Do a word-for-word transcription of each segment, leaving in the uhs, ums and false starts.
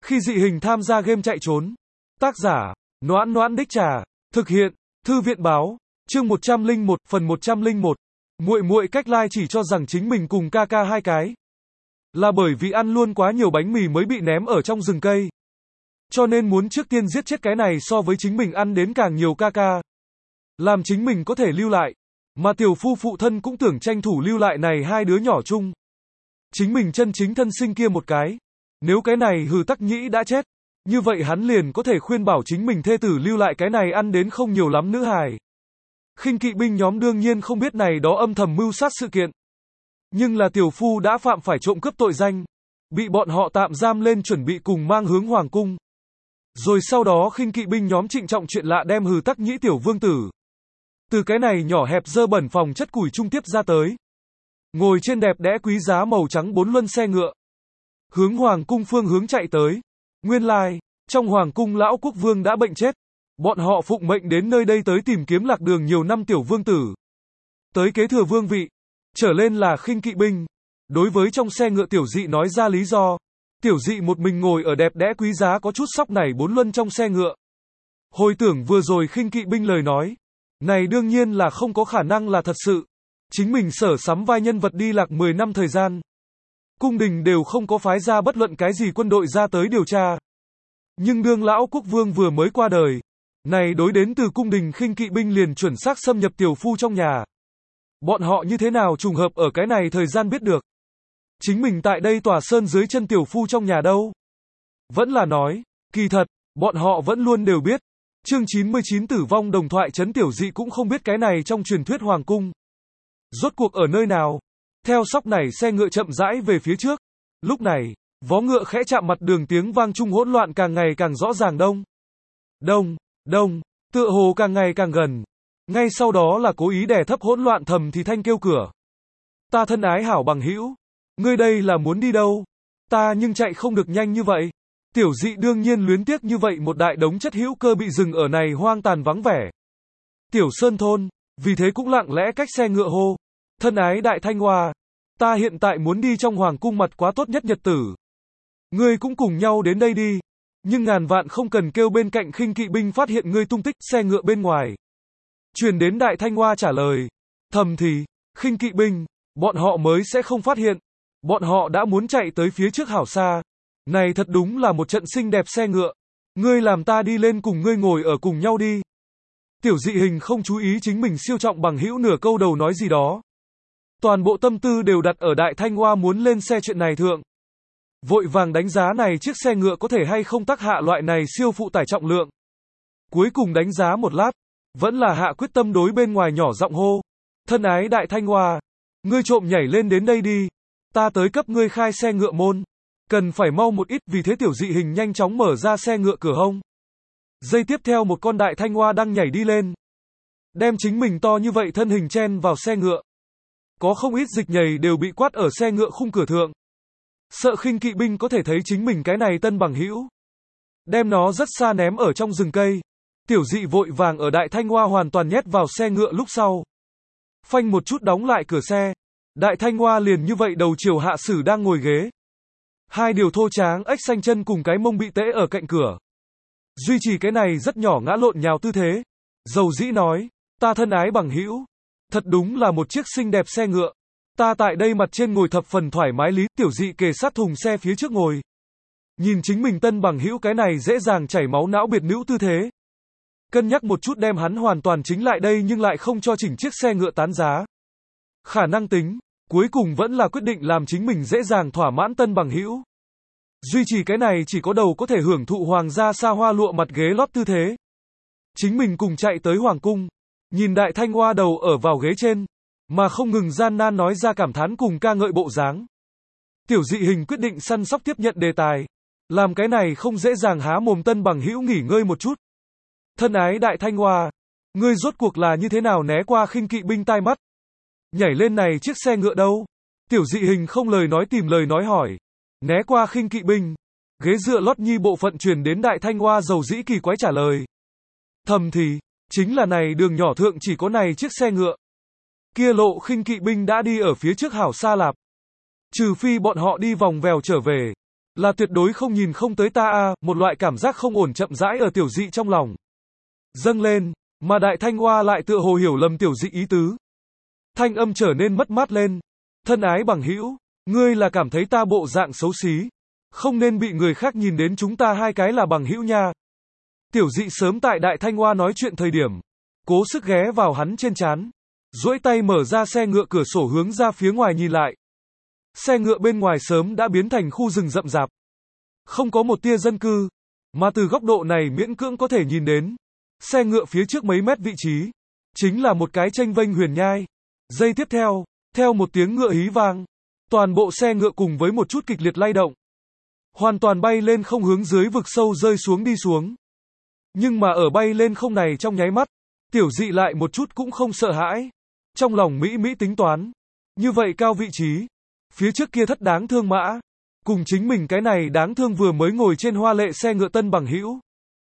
Khi dị hình tham gia game chạy trốn. Tác giả, Noãn Noãn Đích Trà. Thực hiện, Thư viện báo. Chương một trăm lẻ một, phần một trăm lẻ một. Muội muội cách like chỉ cho rằng chính mình cùng ca ca hai cái. Là bởi vì ăn luôn quá nhiều bánh mì mới bị ném ở trong rừng cây. Cho nên muốn trước tiên giết chết cái này so với chính mình ăn đến càng nhiều ca ca. Làm chính mình có thể lưu lại. Mà tiểu phu phụ thân cũng tưởng tranh thủ lưu lại này hai đứa nhỏ chung. Chính mình chân chính thân sinh kia một cái. Nếu cái này hừ tắc nhĩ đã chết, như vậy hắn liền có thể khuyên bảo chính mình thê tử lưu lại cái này ăn đến không nhiều lắm nữ hài. Khinh kỵ binh nhóm đương nhiên không biết này đó âm thầm mưu sát sự kiện. Nhưng là tiểu phu đã phạm phải trộm cướp tội danh. Bị bọn họ tạm giam lên chuẩn bị cùng mang hướng hoàng cung. Rồi sau đó khinh kỵ binh nhóm trịnh trọng chuyện lạ đem hừ tắc nhĩ tiểu vương tử. Từ cái này nhỏ hẹp dơ bẩn phòng chất củi trung tiếp ra tới. Ngồi trên đẹp đẽ quý giá màu trắng bốn luân xe ngựa. Hướng hoàng cung phương hướng chạy tới. Nguyên lai, like, trong hoàng cung lão quốc vương đã bệnh chết. Bọn họ phụng mệnh đến nơi đây tới tìm kiếm lạc đường nhiều năm tiểu vương tử. Tới kế thừa vương vị. Trở lên là khinh kỵ binh. Đối với trong xe ngựa tiểu dị nói ra lý do. Tiểu dị một mình ngồi ở đẹp đẽ quý giá có chút sóc nảy bốn luân trong xe ngựa. Hồi tưởng vừa rồi khinh kỵ binh lời nói. Này đương nhiên là không có khả năng là thật sự. Chính mình sở sắm vai nhân vật đi lạc mười năm thời gian. Cung đình đều không có phái ra bất luận cái gì quân đội ra tới điều tra. Nhưng đương lão quốc vương vừa mới qua đời. Này đối đến từ cung đình khinh kỵ binh liền chuẩn xác xâm nhập tiểu phu trong nhà. Bọn họ như thế nào trùng hợp ở cái này thời gian biết được. Chính mình tại đây tòa sơn dưới chân tiểu phu trong nhà đâu. Vẫn là nói, kỳ thật, bọn họ vẫn luôn đều biết. Chương chín mươi chín tử vong đồng thoại trấn tiểu dị cũng không biết cái này trong truyền thuyết hoàng cung. Rốt cuộc ở nơi nào? Theo sóc nảy xe ngựa chậm rãi về phía trước. Lúc này, vó ngựa khẽ chạm mặt đường tiếng vang chung hỗn loạn càng ngày càng rõ ràng đông. Đông, đông, tựa hồ càng ngày càng gần. Ngay sau đó là cố ý đè thấp hỗn loạn thầm thì thanh kêu cửa. Ta thân ái hảo bằng hữu, ngươi đây là muốn đi đâu? Ta nhưng chạy không được nhanh như vậy. Tiểu dị đương nhiên luyến tiếc như vậy một đại đống chất hữu cơ bị dừng ở này hoang tàn vắng vẻ. Tiểu sơn thôn, vì thế cũng lặng lẽ cách xe ngựa hô. Thân ái đại thanh hoa, ta hiện tại muốn đi trong hoàng cung mặt quá tốt nhất nhật tử. Ngươi cũng cùng nhau đến đây đi. Nhưng ngàn vạn không cần kêu bên cạnh khinh kỵ binh phát hiện ngươi tung tích xe ngựa bên ngoài. Truyền đến đại thanh hoa trả lời. Thầm thì, khinh kỵ binh, bọn họ mới sẽ không phát hiện. Bọn họ đã muốn chạy tới phía trước hảo xa. Này thật đúng là một trận xinh đẹp xe ngựa. Ngươi làm ta đi lên cùng ngươi ngồi ở cùng nhau đi. Tiểu dị hình không chú ý chính mình siêu trọng bằng hữu nửa câu đầu nói gì đó. Toàn bộ tâm tư đều đặt ở đại thanh hoa muốn lên xe chuyện này thượng. Vội vàng đánh giá này chiếc xe ngựa có thể hay không tác hạ loại này siêu phụ tải trọng lượng. Cuối cùng đánh giá một lát. Vẫn là hạ quyết tâm đối bên ngoài nhỏ giọng hô. Thân ái đại thanh hoa. Ngươi trộm nhảy lên đến đây đi. Ta tới cấp ngươi khai xe ngựa môn. Cần phải mau một ít vì thế tiểu dị hình nhanh chóng mở ra xe ngựa cửa hông. Giây tiếp theo một con đại thanh hoa đang nhảy đi lên. Đem chính mình to như vậy thân hình chen vào xe ngựa. Có không ít dịch nhảy đều bị quát ở xe ngựa khung cửa thượng. Sợ khinh kỵ binh có thể thấy chính mình cái này tân bằng hữu. Đem nó rất xa ném ở trong rừng cây. Tiểu dị vội vàng ở đại thanh hoa hoàn toàn nhét vào xe ngựa lúc sau. Phanh một chút đóng lại cửa xe. Đại thanh hoa liền như vậy đầu chiều hạ sử đang ngồi ghế. Hai điều thô tráng ếch xanh chân cùng cái mông bị tễ ở cạnh cửa. Duy trì cái này rất nhỏ ngã lộn nhào tư thế. Dầu dĩ nói, ta thân ái bằng hữu. Thật đúng là một chiếc xinh đẹp xe ngựa. Ta tại đây mặt trên ngồi thập phần thoải mái lý, tiểu dị kề sát thùng xe phía trước ngồi. Nhìn chính mình tân bằng hữu cái này dễ dàng chảy máu não biệt nữ tư thế. Cân nhắc một chút đem hắn hoàn toàn chính lại đây nhưng lại không cho chỉnh chiếc xe ngựa tán giá. Khả năng tính, cuối cùng vẫn là quyết định làm chính mình dễ dàng thỏa mãn tân bằng hữu. Duy trì cái này chỉ có đầu có thể hưởng thụ hoàng gia xa hoa lụa mặt ghế lót tư thế. Chính mình cùng chạy tới hoàng cung, nhìn đại thanh hoa đầu ở vào ghế trên, mà không ngừng gian nan nói ra cảm thán cùng ca ngợi bộ dáng. Tiểu dị hình quyết định săn sóc tiếp nhận đề tài, làm cái này không dễ dàng há mồm tân bằng hữu nghỉ ngơi một chút. Thân ái đại thanh hoa, ngươi rốt cuộc là như thế nào né qua khinh kỵ binh tai mắt? Nhảy lên này chiếc xe ngựa đâu? Tiểu dị hình không lời nói tìm lời nói hỏi. Né qua khinh kỵ binh. Ghế dựa lót nhi bộ phận truyền đến đại thanh hoa dầu dĩ kỳ quái trả lời. Thầm thì, chính là này đường nhỏ thượng chỉ có này chiếc xe ngựa. Kia lộ khinh kỵ binh đã đi ở phía trước hảo xa lạp. Trừ phi bọn họ đi vòng vèo trở về. Là tuyệt đối không nhìn không tới ta à, một loại cảm giác không ổn chậm rãi ở tiểu dị trong lòng dâng lên, mà Đại Thanh Hoa lại tựa hồ hiểu lầm tiểu dị ý tứ. Thanh âm trở nên mất mát lên. Thân ái bằng hữu, ngươi là cảm thấy ta bộ dạng xấu xí, không nên bị người khác nhìn đến chúng ta hai cái là bằng hữu nha. Tiểu dị sớm tại Đại Thanh Hoa nói chuyện thời điểm, cố sức ghé vào hắn trên trán, duỗi tay mở ra xe ngựa cửa sổ hướng ra phía ngoài nhìn lại. Xe ngựa bên ngoài sớm đã biến thành khu rừng rậm rạp, không có một tia dân cư, mà từ góc độ này miễn cưỡng có thể nhìn đến, xe ngựa phía trước mấy mét vị trí, chính là một cái chênh vênh huyền nhai. Giây tiếp theo, theo một tiếng ngựa hí vang, toàn bộ xe ngựa cùng với một chút kịch liệt lay động, hoàn toàn bay lên không hướng dưới vực sâu rơi xuống đi xuống. Nhưng mà ở bay lên không này trong nháy mắt, tiểu dị lại một chút cũng không sợ hãi. Trong lòng Mỹ Mỹ tính toán, như vậy cao vị trí, phía trước kia thất đáng thương mã, cùng chính mình cái này đáng thương vừa mới ngồi trên hoa lệ xe ngựa tân bằng hữu,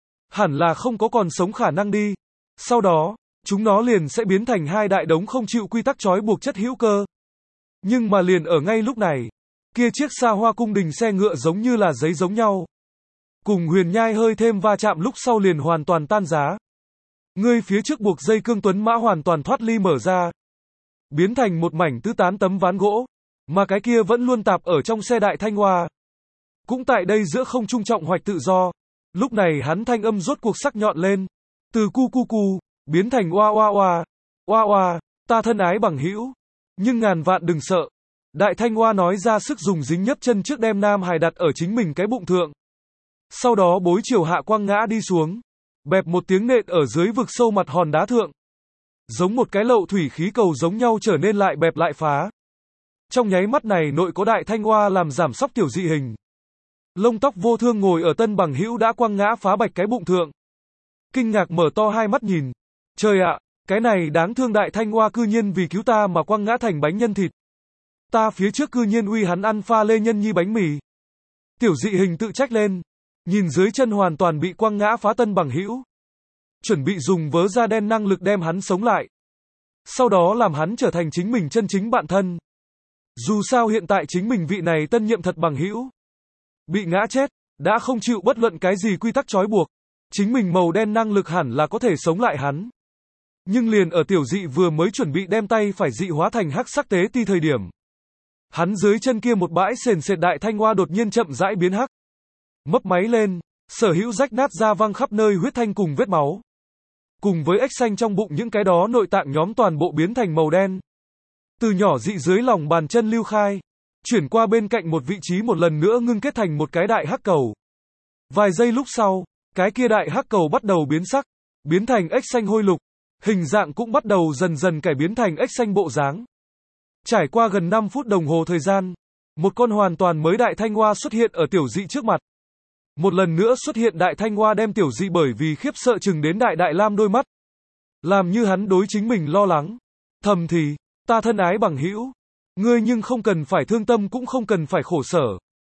hẳn là không có còn sống khả năng đi. Sau đó, chúng nó liền sẽ biến thành hai đại đống không chịu quy tắc trói buộc chất hữu cơ. Nhưng mà liền ở ngay lúc này, kia chiếc xa hoa cung đình xe ngựa giống như là giấy giống nhau, cùng huyền nhai hơi thêm va chạm lúc sau liền hoàn toàn tan giá. Ngươi phía trước buộc dây cương tuấn mã hoàn toàn thoát ly mở ra, biến thành một mảnh tứ tán tấm ván gỗ, mà cái kia vẫn luôn tạp ở trong xe Đại Thanh Hoa, cũng tại đây giữa không trung trọng hoạch tự do. Lúc này hắn thanh âm rốt cuộc sắc nhọn lên, từ cu cu cu, biến thành oa oa oa, oa oa, ta thân ái bằng hữu, nhưng ngàn vạn đừng sợ. Đại Thanh Hoa nói ra sức dùng dính nhấp chân trước đem Nam Hải đặt ở chính mình cái bụng thượng. Sau đó bối chiều hạ quăng ngã đi xuống, bẹp một tiếng nện ở dưới vực sâu mặt hòn đá thượng. Giống một cái lậu thủy khí cầu giống nhau trở nên lại bẹp lại phá. Trong nháy mắt này nội có Đại Thanh Hoa làm giảm sóc tiểu dị hình. Lông tóc vô thương ngồi ở tân bằng hữu đã quăng ngã phá bạch cái bụng thượng. Kinh ngạc mở to hai mắt nhìn. Trời ạ, cái này đáng thương Đại Thanh Hoa cư nhiên vì cứu ta mà quăng ngã thành bánh nhân thịt. Ta phía trước cư nhiên uy hắn ăn pha lê nhân nhi bánh mì. Tiểu dị hình tự trách lên, nhìn dưới chân hoàn toàn bị quăng ngã phá tân bằng hữu, chuẩn bị dùng vớ da đen năng lực đem hắn sống lại, sau đó làm hắn trở thành chính mình chân chính bạn thân. Dù sao hiện tại chính mình vị này tân nhiệm thật bằng hữu bị ngã chết, đã không chịu bất luận cái gì quy tắc trói buộc, chính mình màu đen năng lực hẳn là có thể sống lại hắn. Nhưng liền ở tiểu dị vừa mới chuẩn bị đem tay phải dị hóa thành hắc sắc tế ti thời điểm, hắn dưới chân kia một bãi sền sệt Đại Thanh Hoa đột nhiên chậm rãi biến hắc, mấp máy lên, sở hữu rách nát ra văng khắp nơi huyết thanh cùng vết máu, cùng với ếch xanh trong bụng những cái đó nội tạng nhóm toàn bộ biến thành màu đen. Từ nhỏ dị dưới lòng bàn chân lưu khai, chuyển qua bên cạnh một vị trí một lần nữa ngưng kết thành một cái đại hắc cầu. Vài giây lúc sau, cái kia đại hắc cầu bắt đầu biến sắc, biến thành ếch xanh hôi lục, hình dạng cũng bắt đầu dần dần cải biến thành ếch xanh bộ dáng. Trải qua gần năm phút đồng hồ thời gian, một con hoàn toàn mới Đại Thanh Hoa xuất hiện ở tiểu dị trước mặt. Một lần nữa xuất hiện Đại Thanh Hoa đem tiểu dị bởi vì khiếp sợ chừng đến đại đại lam đôi mắt, làm như hắn đối chính mình lo lắng. Thầm thì, ta thân ái bằng hữu, ngươi nhưng không cần phải thương tâm cũng không cần phải khổ sở.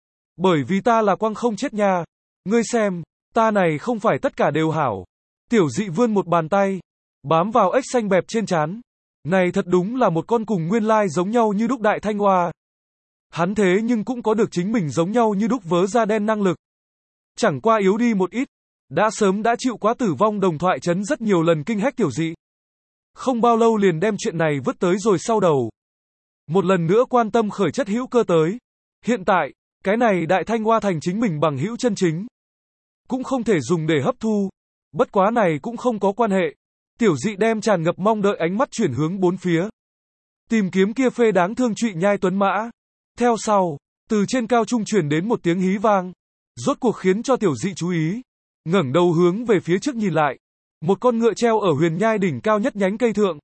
Bởi vì ta là quang không chết nha. Ngươi xem, ta này không phải tất cả đều hảo. Tiểu dị vươn một bàn tay, bám vào ếch xanh bẹp trên trán. Này thật đúng là một con cùng nguyên lai giống nhau như đúc Đại Thanh Hoa. Hắn thế nhưng cũng có được chính mình giống nhau như đúc vớ da đen năng lực. Chẳng qua yếu đi một ít, đã sớm đã chịu quá tử vong đồng thoại chấn rất nhiều lần kinh hách tiểu dị. Không bao lâu liền đem chuyện này vứt tới rồi sau đầu. Một lần nữa quan tâm khởi chất hữu cơ tới. Hiện tại, cái này Đại Thanh Hoa thành chính mình bằng hữu chân chính, cũng không thể dùng để hấp thu. Bất quá này cũng không có quan hệ. Tiểu dị đem tràn ngập mong đợi ánh mắt chuyển hướng bốn phía, tìm kiếm kia phê đáng thương trụy nhai tuấn mã. Theo sau, từ trên cao trung truyền đến một tiếng hí vang, rốt cuộc khiến cho tiểu dị chú ý, ngẩng đầu hướng về phía trước nhìn lại. Một con ngựa treo ở huyền nhai đỉnh cao nhất nhánh cây thượng,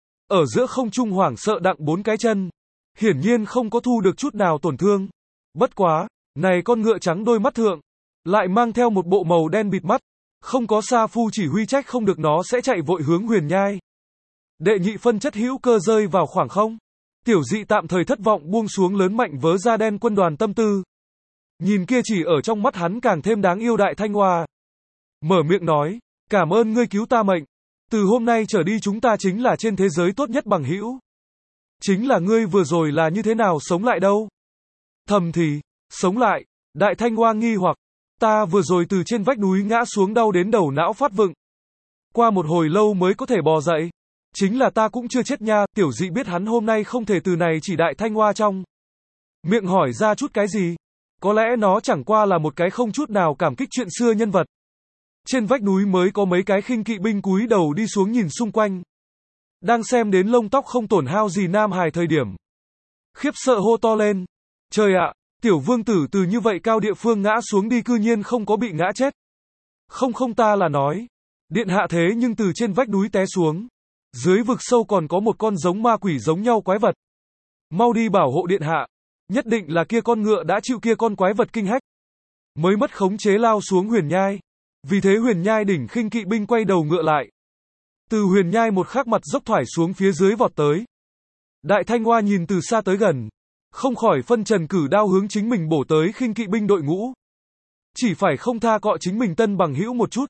ở giữa không trung hoảng sợ đặng bốn cái chân, hiển nhiên không có thu được chút nào tổn thương. Bất quá, này con ngựa trắng đôi mắt thượng, lại mang theo một bộ màu đen bịt mắt, không có sa phu chỉ huy trách không được nó sẽ chạy vội hướng huyền nhai. Đệ nhị phân chất hữu cơ rơi vào khoảng không. Tiểu dị tạm thời thất vọng buông xuống lớn mạnh vớ da đen quân đoàn tâm tư. Nhìn kia chỉ ở trong mắt hắn càng thêm đáng yêu Đại Thanh Hoa, mở miệng nói, cảm ơn ngươi cứu ta mệnh. Từ hôm nay trở đi chúng ta chính là trên thế giới tốt nhất bằng hữu. Chính là ngươi vừa rồi là như thế nào sống lại đâu? Thầm thì, sống lại, Đại Thanh Hoa nghi hoặc, ta vừa rồi từ trên vách núi ngã xuống đau đến đầu não phát vựng. Qua một hồi lâu mới có thể bò dậy. Chính là ta cũng chưa chết nha, Tiểu Dị biết hắn hôm nay không thể từ này chỉ Đại Thanh Hoa trong miệng hỏi ra chút cái gì. Có lẽ nó chẳng qua là một cái không chút nào cảm kích chuyện xưa nhân vật. Trên vách núi mới có mấy cái khinh kỵ binh cúi đầu đi xuống nhìn xung quanh. Đang xem đến lông tóc không tổn hao gì Nam Hải thời điểm. Khiếp sợ hô to lên. Trời ạ, tiểu vương tử từ như vậy cao địa phương ngã xuống đi cư nhiên không có bị ngã chết. Không không ta là nói. Điện hạ thế nhưng từ trên vách núi té xuống. Dưới vực sâu còn có một con giống ma quỷ giống nhau quái vật. Mau đi bảo hộ điện hạ. Nhất định là kia con ngựa đã chịu kia con quái vật kinh hách. Mới mất khống chế lao xuống huyền nhai. Vì thế huyền nhai đỉnh khinh kỵ binh quay đầu ngựa lại. Từ huyền nhai một khắc mặt dốc thoải xuống phía dưới vọt tới. Đại Thanh Hoa nhìn từ xa tới gần. Không khỏi phân trần cử đao hướng chính mình bổ tới khinh kỵ binh đội ngũ. Chỉ phải không tha cọ chính mình tân bằng hữu một chút.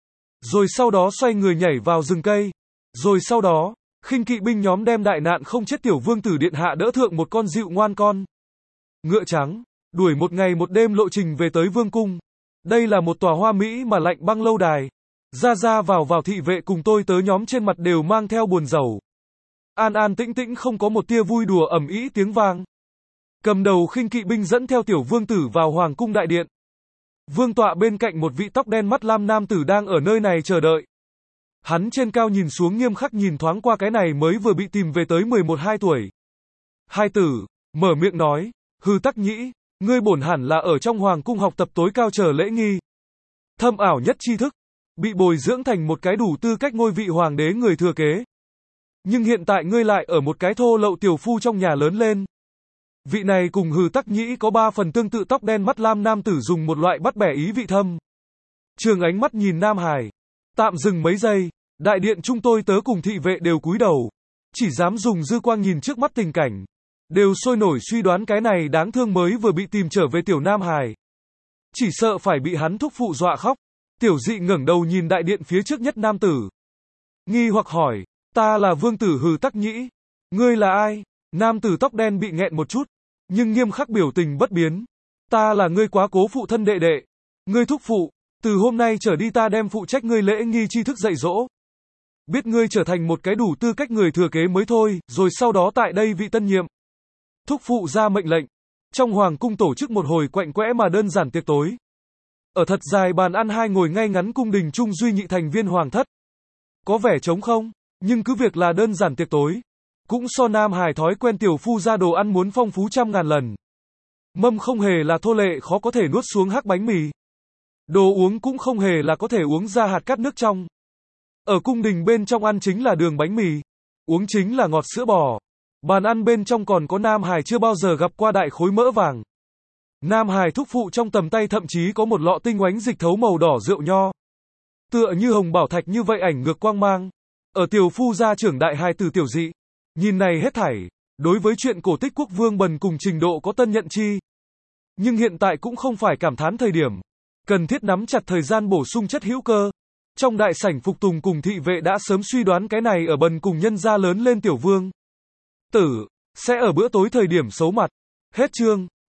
Rồi sau đó xoay người nhảy vào rừng cây. Rồi sau đó, khinh kỵ binh nhóm đem đại nạn không chết tiểu vương tử điện hạ đỡ thượng một con dịu ngoan con ngựa trắng, đuổi một ngày một đêm lộ trình về tới vương cung. Đây là một tòa hoa mỹ mà lạnh băng lâu đài. Ra ra vào vào thị vệ cùng tôi tớ nhóm trên mặt đều mang theo buồn rầu. An an tĩnh tĩnh không có một tia vui đùa ầm ĩ tiếng vang. Cầm đầu khinh kỵ binh dẫn theo tiểu vương tử vào hoàng cung đại điện. Vương tọa bên cạnh một vị tóc đen mắt lam nam tử đang ở nơi này chờ đợi. Hắn trên cao nhìn xuống nghiêm khắc nhìn thoáng qua cái này mới vừa bị tìm về tới mười một hai tuổi. Hai tử, mở miệng nói, hư Tắc Nhĩ, ngươi bổn hẳn là ở trong hoàng cung học tập tối cao trở lễ nghi. Thâm ảo nhất tri thức, bị bồi dưỡng thành một cái đủ tư cách ngôi vị hoàng đế người thừa kế. Nhưng hiện tại ngươi lại ở một cái thô lậu tiểu phu trong nhà lớn lên. Vị này cùng hư Tắc Nhĩ có ba phần tương tự tóc đen mắt lam nam tử dùng một loại bắt bẻ ý vị thâm. Trường ánh mắt nhìn Nam Hải. Tạm dừng mấy giây, đại điện chúng tôi tớ cùng thị vệ đều cúi đầu. Chỉ dám dùng dư quang nhìn trước mắt tình cảnh. Đều sôi nổi suy đoán cái này đáng thương mới vừa bị tìm trở về tiểu Nam Hải. Chỉ sợ phải bị hắn thúc phụ dọa khóc. Tiểu Dị ngẩng đầu nhìn đại điện phía trước nhất nam tử. Nghi hoặc hỏi, ta là vương tử hư Tắc Nhĩ. Ngươi là ai? Nam tử tóc đen bị nghẹn một chút. Nhưng nghiêm khắc biểu tình bất biến. Ta là ngươi quá cố phụ thân đệ đệ. Ngươi thúc phụ. Từ hôm nay trở đi ta đem phụ trách ngươi lễ nghi tri thức dạy dỗ. Biết ngươi trở thành một cái đủ tư cách người thừa kế mới thôi, rồi sau đó tại đây vị tân nhiệm. Thúc phụ ra mệnh lệnh. Trong hoàng cung tổ chức một hồi quạnh quẽ mà đơn giản tiệc tối. Ở thật dài bàn ăn hai ngồi ngay ngắn cung đình trung duy nhị thành viên hoàng thất. Có vẻ trống không, nhưng cứ việc là đơn giản tiệc tối. Cũng so Nam Hải thói quen tiểu phu ra đồ ăn muốn phong phú trăm ngàn lần. Mâm không hề là thô lệ khó có thể nuốt xuống hắc bánh mì. Đồ uống cũng không hề là có thể uống ra hạt cát nước trong. Ở cung đình bên trong ăn chính là đường bánh mì. Uống chính là ngọt sữa bò. Bàn ăn bên trong còn có Nam Hải chưa bao giờ gặp qua đại khối mỡ vàng. Nam Hải thúc phụ trong tầm tay thậm chí có một lọ tinh oánh dịch thấu màu đỏ rượu nho. Tựa như hồng bảo thạch như vậy ảnh ngược quang mang. Ở tiểu phu gia trưởng đại hài tử Tiểu Dị. Nhìn này hết thảy. Đối với chuyện cổ tích quốc vương bần cùng trình độ có tân nhận chi. Nhưng hiện tại cũng không phải cảm thán thời điểm. Cần thiết nắm chặt thời gian bổ sung chất hữu cơ. Trong đại sảnh phục tùng cùng thị vệ đã sớm suy đoán cái này ở bần cùng nhân gia lớn lên tiểu vương tử, sẽ ở bữa tối thời điểm xấu mặt. Hết chương.